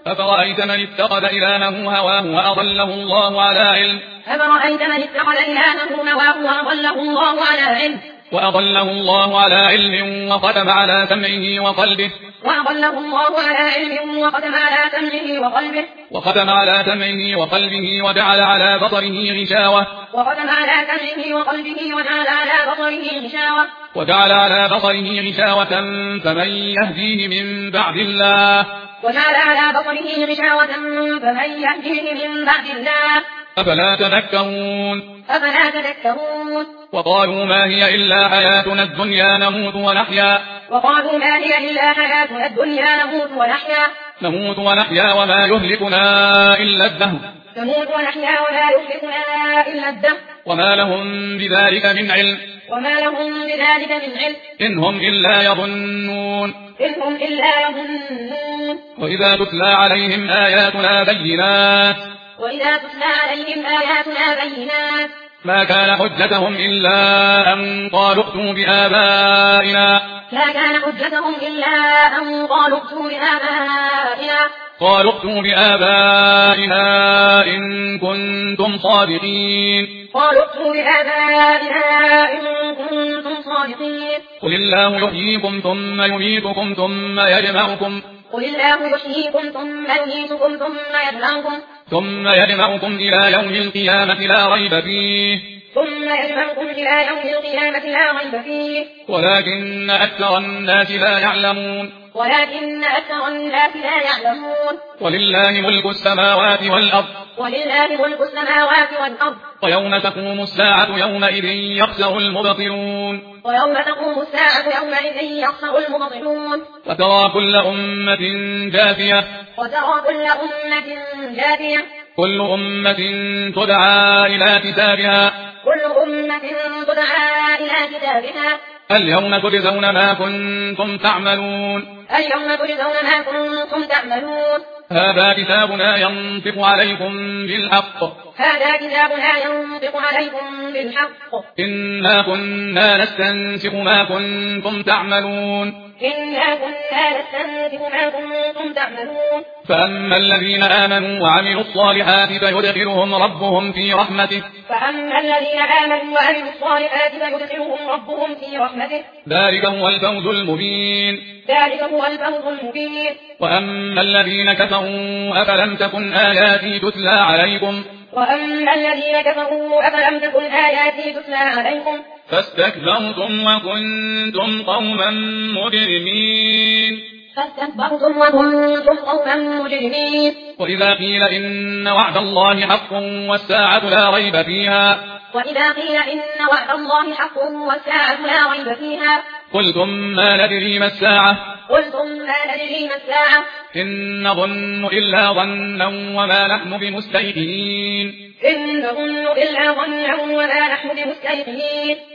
أفرأيت من اتخذ إلهه هواه وأضله الله على علم أفرأيت من اتخذ إلهه هواه وأضله الله على علم وختم على سمعه وقلبه وجعل على بصره غشاوة فمن يهديه من بعد الله أفلا تذكرون وقالوا ما هي إلا حياتنا الدنيا نموت ونحيا وما يهلكنا إلا الدهر وما لهم بذلك من علم إن هم إلا يظنون وإذا تتلى عليهم آياتنا بينات ما كان حجتهم إلا أن قالوا ائتوا بآبائنا إن كنتم صادقين قل الله يحييكم ثم يميتكم ثم يجمعكم إلى يوم القيامة لا ريب فيه ولكن أكثر الناس لا يعلمون ولله ملك السماوات والأرض ويوم تقوم الساعة يومئذ يخسر المبطلون وترى كل أمة جاثية كل أمة تدعى إلى كتابها اليوم تجزون ما كنتم تعملون هذا كتابنا ينطق عليكم بالحق إنا كنا نستنسخ ما كنتم تعملون فأما الذين آمنوا وعملوا الصالحات فيدخلهم ربهم في رحمته ذلك هو الفوز المبين وأما الذين كفروا أفلم تكن آياتي تتلى عليكم فاستكبرتم وكنتم قوما مجرمين وإذا قيل إن وعد الله حق والساعة لا ريب فيها قلتم ما ندري ما الساعة إن نظن إلا ظنا وما نحن بمستيقنين